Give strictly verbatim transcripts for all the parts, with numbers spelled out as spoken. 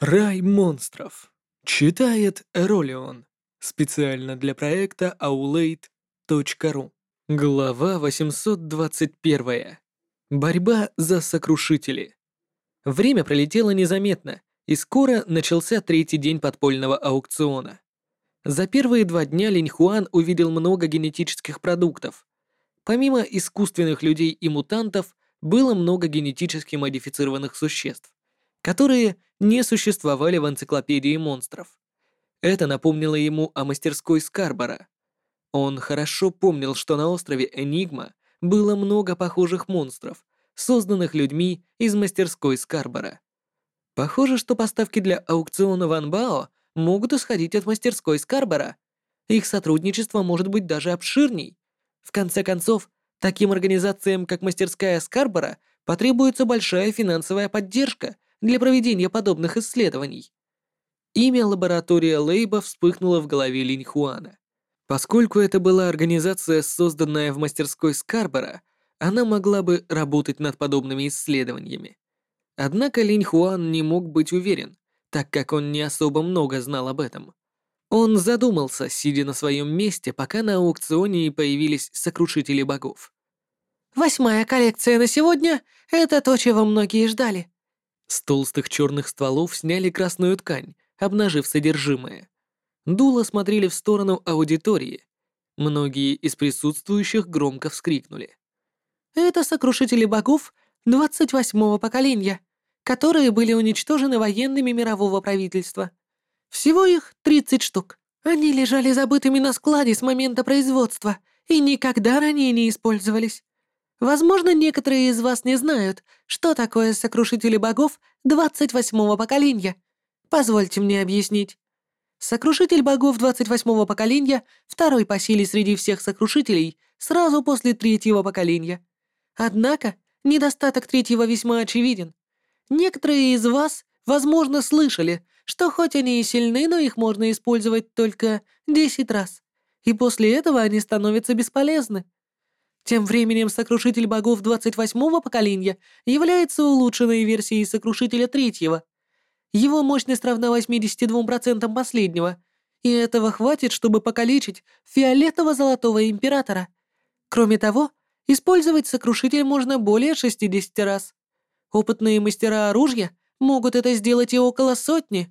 Рай монстров. Читает Ролион. Специально для проекта аулейт точка ру. Глава восемьсот двадцать один. Борьба за сокрушители. Время пролетело незаметно, и скоро начался третий день подпольного аукциона. За первые два дня Линь Хуан увидел много генетических продуктов. Помимо искусственных людей и мутантов, было много генетически модифицированных существ, которые не существовали в энциклопедии монстров. Это напомнило ему о мастерской Скарбора. Он хорошо помнил, что на острове Энигма было много похожих монстров, созданных людьми из мастерской Скарбора. Похоже, что поставки для аукциона Ван Бао могут исходить от мастерской Скарбора. Их сотрудничество может быть даже обширней. В конце концов, таким организациям, как мастерская Скарбора, потребуется большая финансовая поддержка для проведения подобных исследований. Имя лаборатория Лейба вспыхнуло в голове Линь Хуана. Поскольку это была организация, созданная в мастерской Скарбора, она могла бы работать над подобными исследованиями. Однако Линь Хуан не мог быть уверен, так как он не особо много знал об этом. Он задумался, сидя на своем месте, пока на аукционе появились сокрушители богов. Восьмая коллекция на сегодня — это то, чего многие ждали. С толстых черных стволов сняли красную ткань, обнажив содержимое. Дуло смотрели в сторону аудитории. Многие из присутствующих громко вскрикнули. Это сокрушители богов двадцать восьмого поколения, которые были уничтожены военными мирового правительства. Всего их тридцать штук. Они лежали забытыми на складе с момента производства и никогда ранее не использовались. Возможно, некоторые из вас не знают, что такое сокрушители богов двадцать восьмого поколения. Позвольте мне объяснить. Сокрушитель богов двадцать восьмого поколения второй по силе среди всех сокрушителей сразу после третьего поколения. Однако, недостаток третьего весьма очевиден. Некоторые из вас, возможно, слышали, что хоть они и сильны, но их можно использовать только десять раз, и после этого они становятся бесполезны. Тем временем сокрушитель богов двадцать восьмого поколения является улучшенной версией сокрушителя третьего. Его мощность равна восьмидесяти двум процентам последнего, и этого хватит, чтобы покалечить фиолетово-золотого императора. Кроме того, использовать сокрушитель можно более шестидесяти раз. Опытные мастера оружия могут это сделать и около сотни.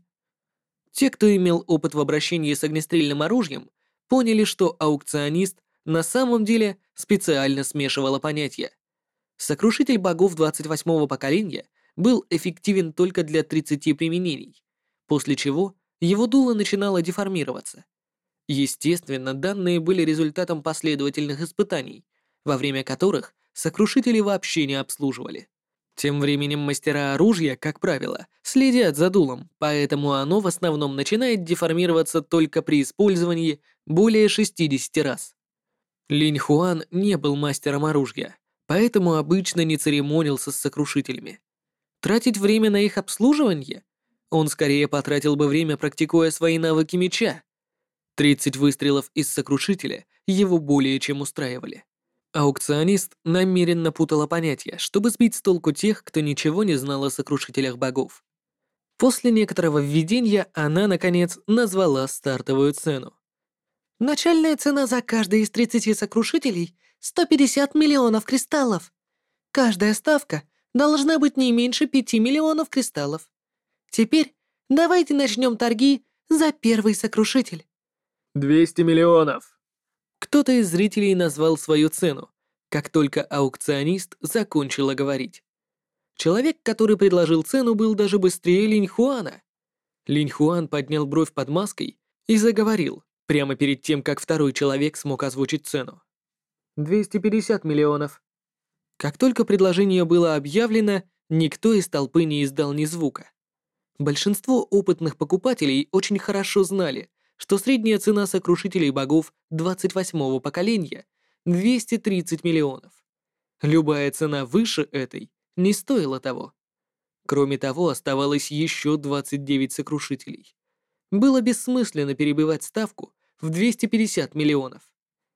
Те, кто имел опыт в обращении с огнестрельным оружием, поняли, что аукционист на самом деле специально смешивала понятия. Сокрушитель богов двадцать восьмого поколения был эффективен только для тридцати применений, после чего его дуло начинало деформироваться. Естественно, данные были результатом последовательных испытаний, во время которых сокрушители вообще не обслуживали. Тем временем мастера оружия, как правило, следят за дулом, поэтому оно в основном начинает деформироваться только при использовании более шестидесяти раз. Линь Хуан не был мастером оружия, поэтому обычно не церемонился с сокрушителями. Тратить время на их обслуживание? Он скорее потратил бы время, практикуя свои навыки меча. тридцать выстрелов из сокрушителя его более чем устраивали. Аукционист намеренно путала понятия, чтобы сбить с толку тех, кто ничего не знал о сокрушителях богов. После некоторого введения она, наконец, назвала стартовую цену. Начальная цена за каждый из тридцати сокрушителей — сто пятьдесят миллионов кристаллов. Каждая ставка должна быть не меньше пяти миллионов кристаллов. Теперь давайте начнем торги за первый сокрушитель. двести миллионов. Кто-то из зрителей назвал свою цену, как только аукционист закончила говорить. Человек, который предложил цену, был даже быстрее Линь Хуана. Линь Хуан поднял бровь под маской и заговорил, прямо перед тем, как второй человек смог озвучить цену. двести пятьдесят миллионов. Как только предложение было объявлено, никто из толпы не издал ни звука. Большинство опытных покупателей очень хорошо знали, что средняя цена сокрушителей богов двадцать восьмого поколения — двести тридцать миллионов. Любая цена выше этой не стоила того. Кроме того, оставалось еще двадцать девять сокрушителей. Было бессмысленно перебивать ставку в двести пятьдесят миллионов.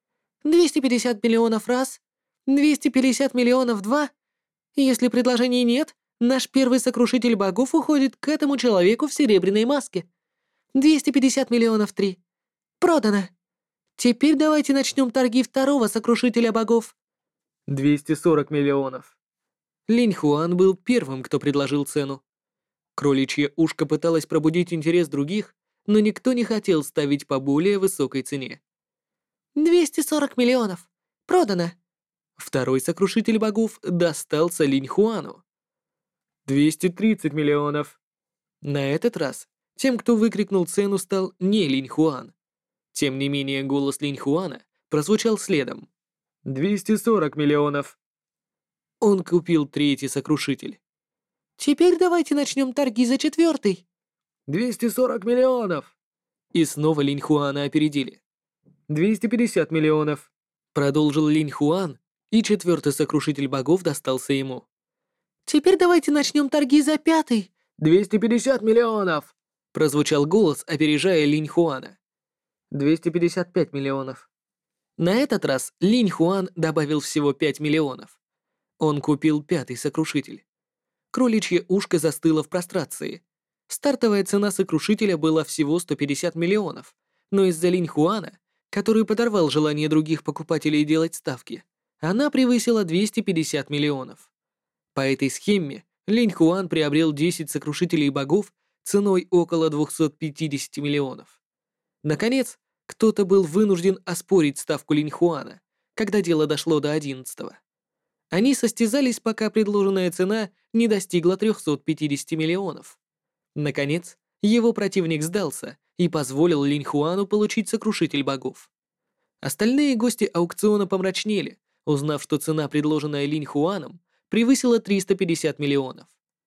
двести пятьдесят миллионов раз, двести пятьдесят миллионов два. Если предложений нет, Наш первый сокрушитель богов уходит к этому человеку в серебряной маске. двести пятьдесят миллионов три. Продано. Теперь давайте начнем торги второго сокрушителя богов. двести сорок миллионов. Линь Хуан был первым, кто предложил цену. Кроличье ушко пыталось пробудить интерес других, но никто не хотел ставить по более высокой цене. двести сорок миллионов. Продано. Второй сокрушитель богов достался Линь Хуану. двести тридцать миллионов. На этот раз тем, кто выкрикнул цену, стал не Линь Хуан. Тем не менее, голос Линь Хуана прозвучал следом. двести сорок миллионов. Он купил третий сокрушитель. Теперь давайте начнем торги за четвертый. двести сорок миллионов. И снова Линь Хуана опередили. двести пятьдесят миллионов. Продолжил Линь Хуан, и четвертый сокрушитель богов достался ему. Теперь давайте начнем торги за пятый. двести пятьдесят миллионов. Прозвучал голос, опережая Линь Хуана. двести пятьдесят пять миллионов. На этот раз Линь Хуан добавил всего пять миллионов. Он купил пятый сокрушитель. Кроличье ушко застыло в прострации. Стартовая цена сокрушителя была всего сто пятьдесят миллионов, но из-за Линь Хуана, который подорвал желание других покупателей делать ставки, она превысила двести пятьдесят миллионов. По этой схеме Линь Хуан приобрел десять сокрушителей богов ценой около двухсот пятидесяти миллионов. Наконец, кто-то был вынужден оспорить ставку Линь Хуана, когда дело дошло до одиннадцатого. Они состязались, пока предложенная цена не достигла трёхсот пятидесяти миллионов. Наконец, его противник сдался и позволил Линь Хуану получить сокрушитель богов. Остальные гости аукциона помрачнели, узнав, что цена, предложенная Линь Хуаном, превысила триста пятьдесят миллионов.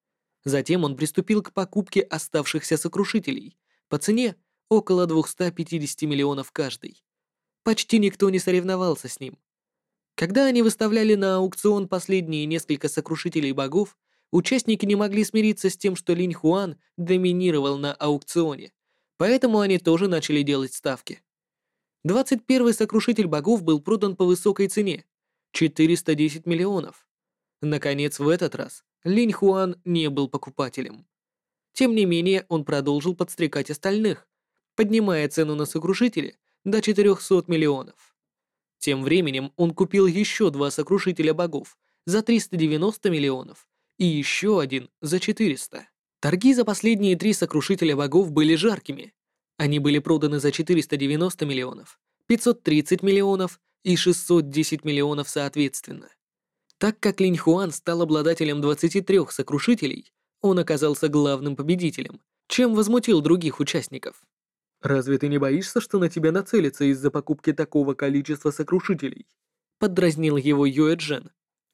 Затем он приступил к покупке оставшихся сокрушителей по цене около двухсот пятидесяти миллионов каждый. Почти никто не соревновался с ним. Когда они выставляли на аукцион последние несколько сокрушителей богов, участники не могли смириться с тем, что Линь Хуан доминировал на аукционе, поэтому они тоже начали делать ставки. двадцать первый сокрушитель богов был продан по высокой цене — четыреста десять миллионов. Наконец, в этот раз Линь Хуан не был покупателем. Тем не менее, он продолжил подстрекать остальных, поднимая цену на сокрушители до четырёхсот миллионов. Тем временем он купил еще два сокрушителя богов за триста девяносто миллионов и еще один за четыреста. Торги за последние три сокрушителя богов были жаркими. Они были проданы за четыреста девяносто миллионов, пятьсот тридцать миллионов и шестьсот десять миллионов соответственно. Так как Линь Хуан стал обладателем двадцати трёх сокрушителей, он оказался главным победителем, чем возмутил других участников. «Разве ты не боишься, что на тебя нацелятся из-за покупки такого количества сокрушителей?» — поддразнил его Юэ Джен.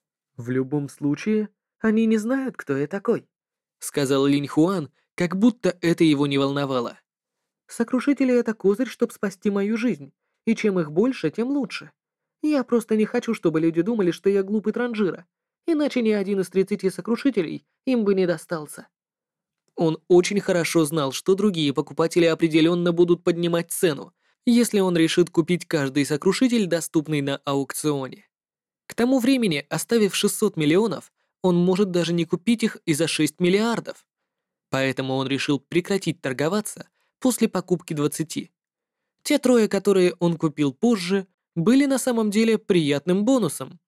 «В любом случае, они не знают, кто я такой», — сказал Линь Хуан, как будто это его не волновало. «Сокрушители — это козырь, чтобы спасти мою жизнь, и чем их больше, тем лучше. Я просто не хочу, чтобы люди думали, что я глупый транжира, иначе ни один из тридцати сокрушителей им бы не достался». Он очень хорошо знал, что другие покупатели определенно будут поднимать цену, если он решит купить каждый сокрушитель, доступный на аукционе. К тому времени, оставив шестьсот миллионов, он может даже не купить их и за шесть миллиардов. Поэтому он решил прекратить торговаться после покупки двадцати. Те трое, которые он купил позже, были на самом деле приятным бонусом.